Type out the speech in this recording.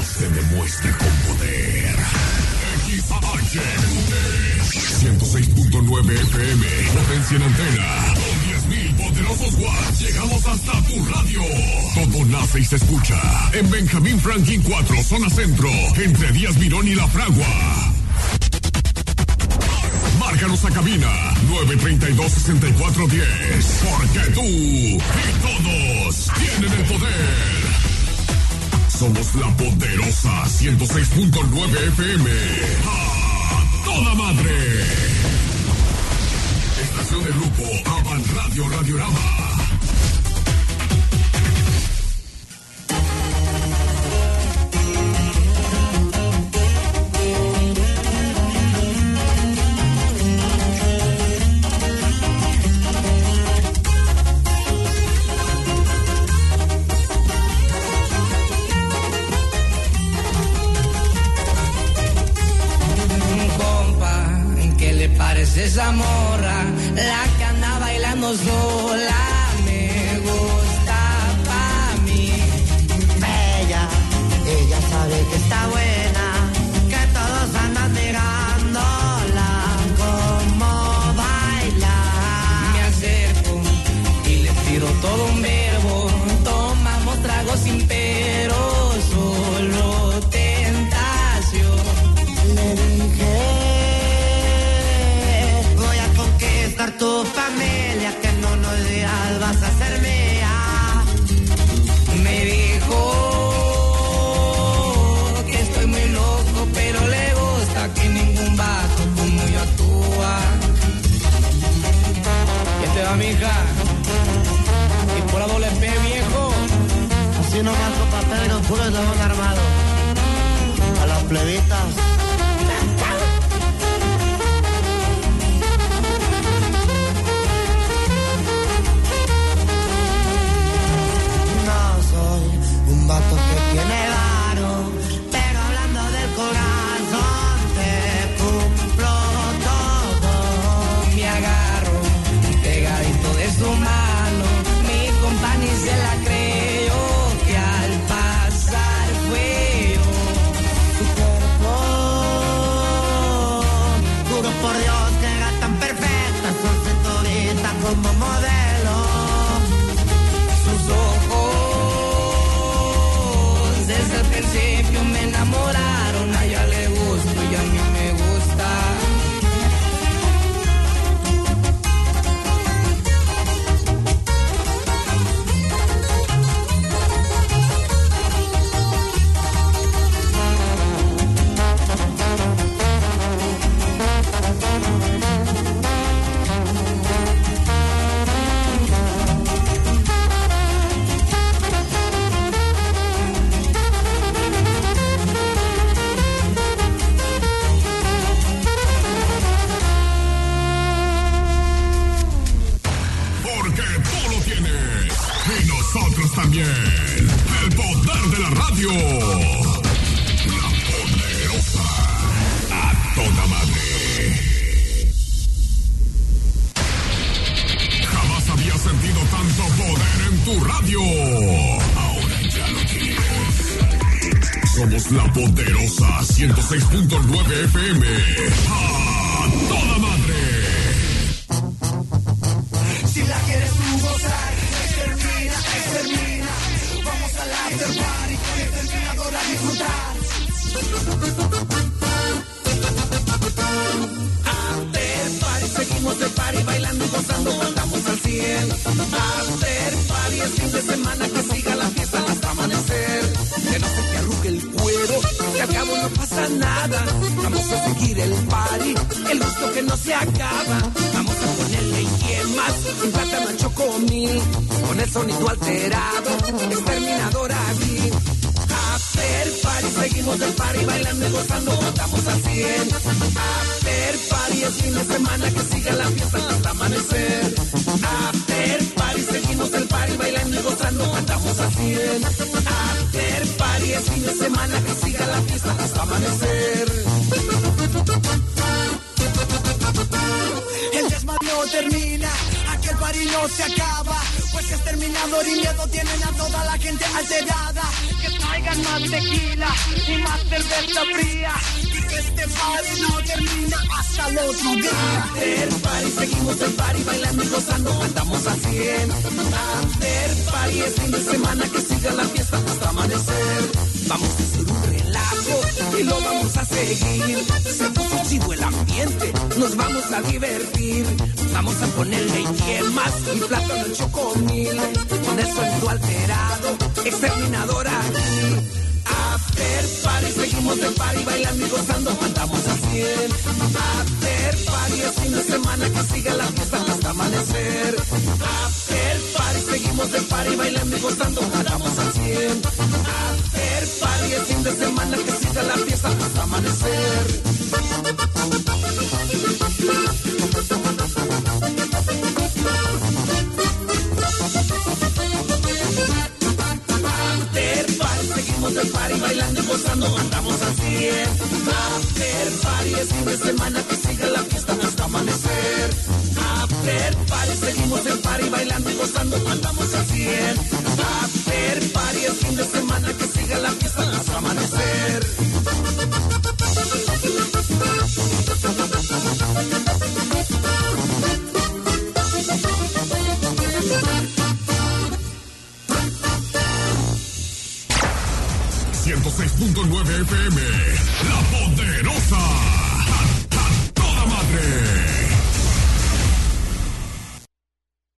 se demuestra con poder. XAH 106.9 FM, potencia en antena, con 10.000 poderosos watts, llegamos hasta tu radio. Todo nace y se escucha en Benjamín Franklin 4, zona centro, entre Díaz Mirón y La Fragua. Márcanos a cabina 932-6410, porque tú y todos tienen el poder. Somos la poderosa 106.9 FM. ¡A toda madre! Estación de grupo Avan Radio Radiorama. Esa morra, la que anda bailando sola, me gusta pa' mí. Bella, ella sabe que está buena, que todos andan mirándola como baila. Me acerco y le tiro todo un verbo, tomamos tragos sin pero, solo tentación. Le dije, tu familia, que en unos días vas a ser mía. Me dijo que estoy muy loco, pero le gusta que ningún vato como yo actúa. ¿Qué te va, mija? Y por la doble P, viejo. Así nomás con papel no puro de un armado. A las plebitas. Un vato que tiene varo, pero hablando del corazón te cumplo todo. Me agarro pegadito de su mano, mi compañía se la creyó, que al pasar fue yo. Tu cuerpo, juro por Dios que era tan perfecta, son cinturita como modelo. Sus ojos desde el principio me enamoraron, a ella le gusto y a mí me gusta. También el poder de la radio. La poderosa a toda madre. Jamás había sentido tanto poder en tu radio. Ahora ya lo tienes. Somos la poderosa 106.9 FM. A toda madre. Si la quieres tú gozar, extermina. Vamos al after party con el terminador a disfrutar. After party, seguimos de party, bailando y gozando, cantamos al 100. After party, es fin de semana, que siga la fiesta hasta amanecer. Que no se te arrugue el cuero, que al cabo no pasa nada. Vamos a seguir el party, el gusto que no se acaba. Vamos a ponerle yemas, un plátano en chocomil, con el sonido alterado, exterminador aquí. After party, seguimos del party, bailando y gozando, cantamos al 100. After party, es fin de semana, que siga la fiesta hasta amanecer. After party, seguimos del party, bailando y gozando, cantamos al 100. After party, es fin de semana, que siga la fiesta hasta amanecer. El desmadre no termina, aquel party no se acaba, pues es terminador y miedo tienen a toda la gente alterada. Que traigan más tequila y más cerveza fría. Este party no termina hasta el otro día. After party, seguimos el party bailando y gozando, andamos a 100. After party es fin de semana, que siga la fiesta hasta amanecer. Vamos a hacer un relajo y lo vamos a seguir. Se puso chido el ambiente, nos vamos a divertir. Vamos a ponerle yemas y plátano en chocomil. Con el sueldo alterado, exterminador aquí. After party, seguimos de party bailando y gozando, andamos a 100. After party es fin de semana, que siga la fiesta hasta amanecer. After party, seguimos de party bailando y gozando, andamos a 100. After party es fin de semana, que siga la fiesta hasta amanecer. After party, seguimos de party bailando y gozando, andamos a 100. After party es fin de semana, que siga la fiesta hasta amanecer. After party, seguimos de party bailando y gozando, andamos a 100. After party es fin de semana, que siga la fiesta hasta amanecer. FM, La Poderosa, a toda madre.